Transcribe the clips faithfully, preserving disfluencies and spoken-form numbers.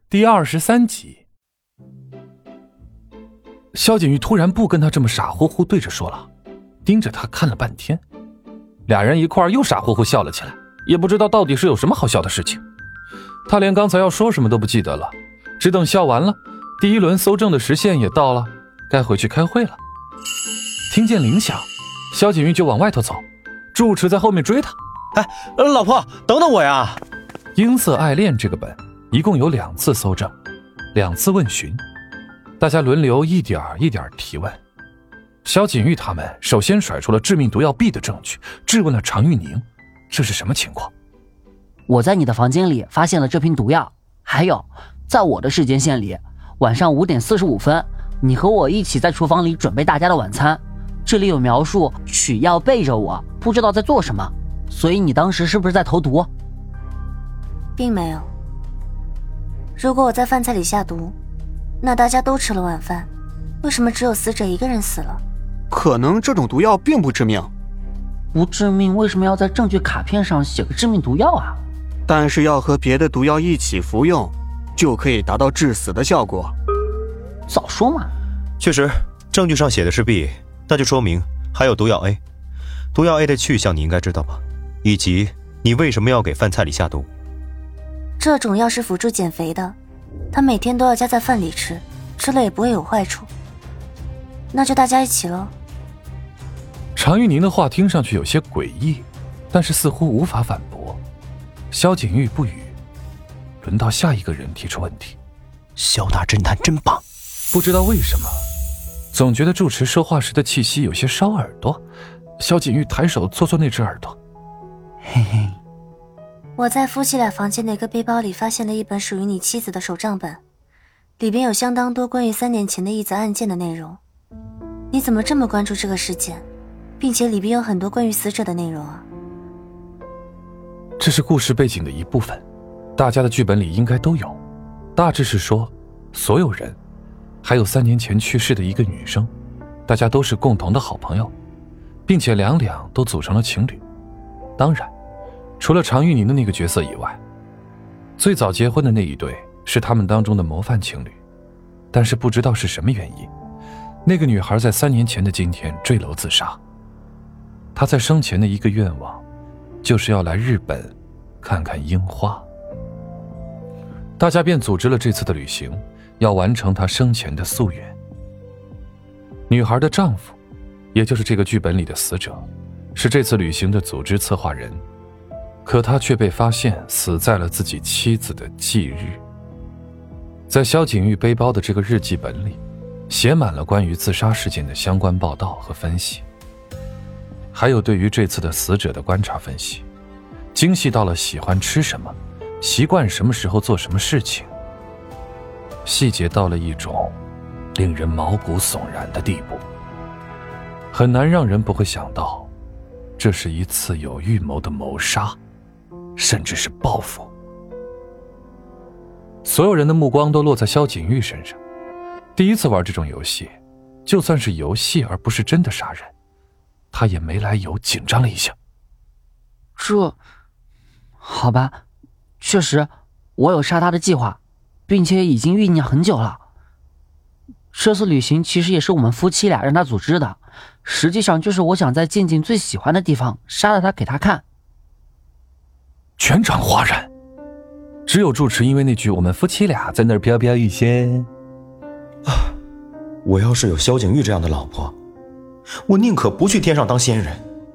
第二十三集。萧景玉突然不跟他这么傻乎乎对着说了，盯着他看了半天，俩人一块儿又傻乎乎笑了起来，也不知道到底是有什么好笑的事情。他连刚才要说什么都不记得了，只等笑完了，第一轮搜证的时限也到了，该回去开会了。听见铃响，萧景玉就往外头走，住持在后面追他。 哎，老婆，等等我呀！ 音色爱恋这个本一共有两次搜证，两次问询，大家轮流一点一点提问。萧景玉他们首先甩出了致命毒药 B 的证据，质问了常玉宁，这是什么情况？ 我在你的房间里发现了这瓶毒药，还有在我的时间线里，晚上五点四十五分，你和我一起在厨房里准备大家的晚餐，这里有描述取药背着我，不知道在做什么，所以你当时是不是在投毒？ 并没有。如果我在饭菜里下毒，那大家都吃了晚饭，为什么只有死者一个人死了？ 可能这种毒药并不致命。 不致命，为什么要在证据卡片上写个致命毒药啊？ 但是要和别的毒药一起服用，就可以达到致死的效果。 早说嘛！ 确实，证据上写的是 B， 那就说明还有毒药 A。毒药 A 的去向你应该知道吧？以及你为什么要给饭菜里下毒？ 这种药是辅助减肥的，他每天都要加在饭里吃，吃了也不会有坏处。那就大家一起咯。 常玉宁的话听上去有些诡异，但是似乎无法反驳。萧景玉不语，轮到下一个人提出问题。 萧大侦探真棒。 不知道为什么，总觉得住持说话时的气息有些烧耳朵。萧景玉抬手搓搓那只耳朵。 嘿嘿， 我在夫妻俩房间的一个背包里发现了一本属于你妻子的手账本，里边有相当多关于三年前的一则案件的内容。你怎么这么关注这个事件，并且里边有很多关于死者的内容啊？ 这是故事背景的一部分，大家的剧本里应该都有。大致是说，所有人，还有三年前去世的一个女生，大家都是共同的好朋友，并且两两都组成了情侣。当然，除了常玉宁的那个角色以外，最早结婚的那一对是他们当中的模范情侣。但是不知道是什么原因，那个女孩在三年前的今天坠楼自杀。她在生前的一个愿望，就是要来日本看看樱花。大家便组织了这次的旅行，要完成她生前的夙愿。女孩的丈夫，也就是这个剧本里的死者，是这次旅行的组织策划人，可他却被发现死在了自己妻子的忌日。在萧景玉背包的这个日记本里，写满了关于自杀事件的相关报道和分析，还有对于这次的死者的观察分析，精细到了喜欢吃什么，习惯什么时候做什么事情，细节到了一种令人毛骨悚然的地步，很难让人不会想到，这是一次有预谋的谋杀，甚至是报复。所有人的目光都落在萧景玉身上，第一次玩这种游戏，就算是游戏而不是真的杀人，他也没来由紧张了一下。 这，好吧，确实，我有杀他的计划，并且已经酝酿很久了。这次旅行其实也是我们夫妻俩让他组织的，实际上就是我想在静静最喜欢的地方杀了他给他看。 全场哗然，只有住持因为那句我们夫妻俩在那儿飘飘欲仙。 啊，我要是有萧景玉这样的老婆，我宁可不去天上当仙人。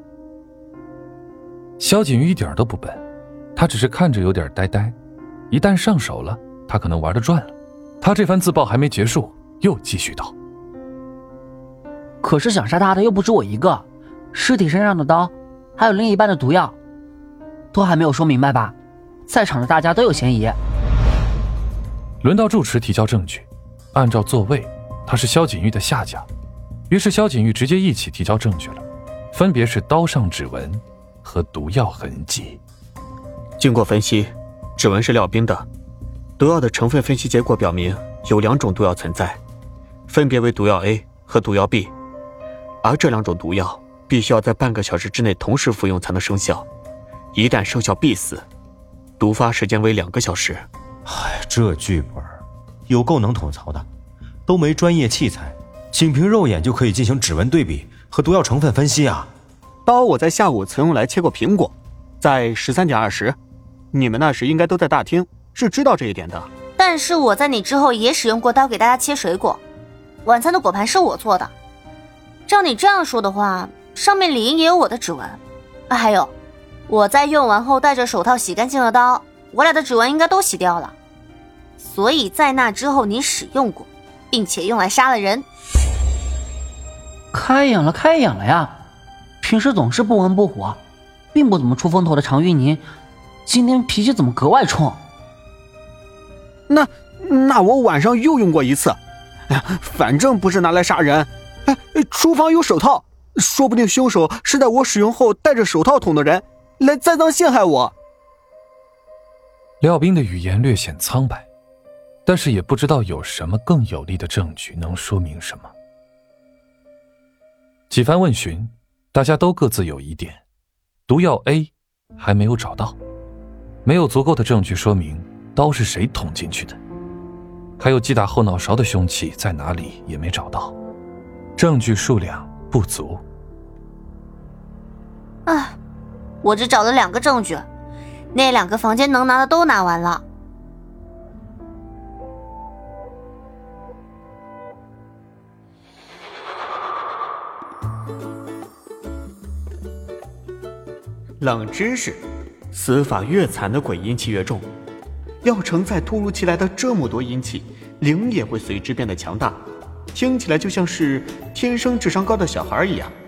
萧景玉一点都不笨，他只是看着有点呆呆，一旦上手了，他可能玩得转了。他这番自爆还没结束，又继续道： 可是想杀他的又不止我一个，尸体身上的刀，还有另一半的毒药，都还没有说明白吧？在场的大家都有嫌疑。 轮到住持提交证据，按照座位，他是萧景玉的下家，于是萧景玉直接一起提交证据了，分别是刀上指纹和毒药痕迹。 经过分析，指纹是廖斌的，毒药的成分分析结果表明有两种毒药存在，分别为毒药 A 和毒药 B， 而这两种毒药必须要在半个小时之内同时服用才能生效，一旦生效必死，毒发时间为两个小时， 哎，这剧本有够能吐槽的，都没专业器材，仅凭肉眼就可以进行指纹对比和毒药成分分析啊！ 刀我在下午曾用来切过苹果，在十三点二十，你们那时应该都在大厅，是知道这一点的。 但是我在你之后也使用过刀给大家切水果，晚餐的果盘是我做的。照你这样说的话，上面理应也有我的指纹啊。还有，我在用完后戴着手套洗干净了刀，我俩的指纹应该都洗掉了。所以在那之后你使用过，并且用来杀了人。 开眼了，开眼了呀！平时总是不温不火，并不怎么出风头的常玉宁，今天脾气怎么格外冲？ 那那我晚上又用过一次，反正不是拿来杀人。哎，厨房有手套，说不定凶手是在我使用后戴着手套捅的人，来栽赃陷害我。 廖斌的语言略显苍白，但是也不知道有什么更有力的证据能说明什么。几番问询，大家都各自有疑点，毒药 A 还没有找到，没有足够的证据说明刀是谁捅进去的，还有击打后脑勺的凶器在哪里也没找到，证据数量不足。 唉，我只找了两个证据，那两个房间能拿的都拿完了。 冷知识：死法越惨的鬼阴气越重，要承载突如其来的这么多阴气，灵也会随之变得强大，听起来就像是天生智商高的小孩一样。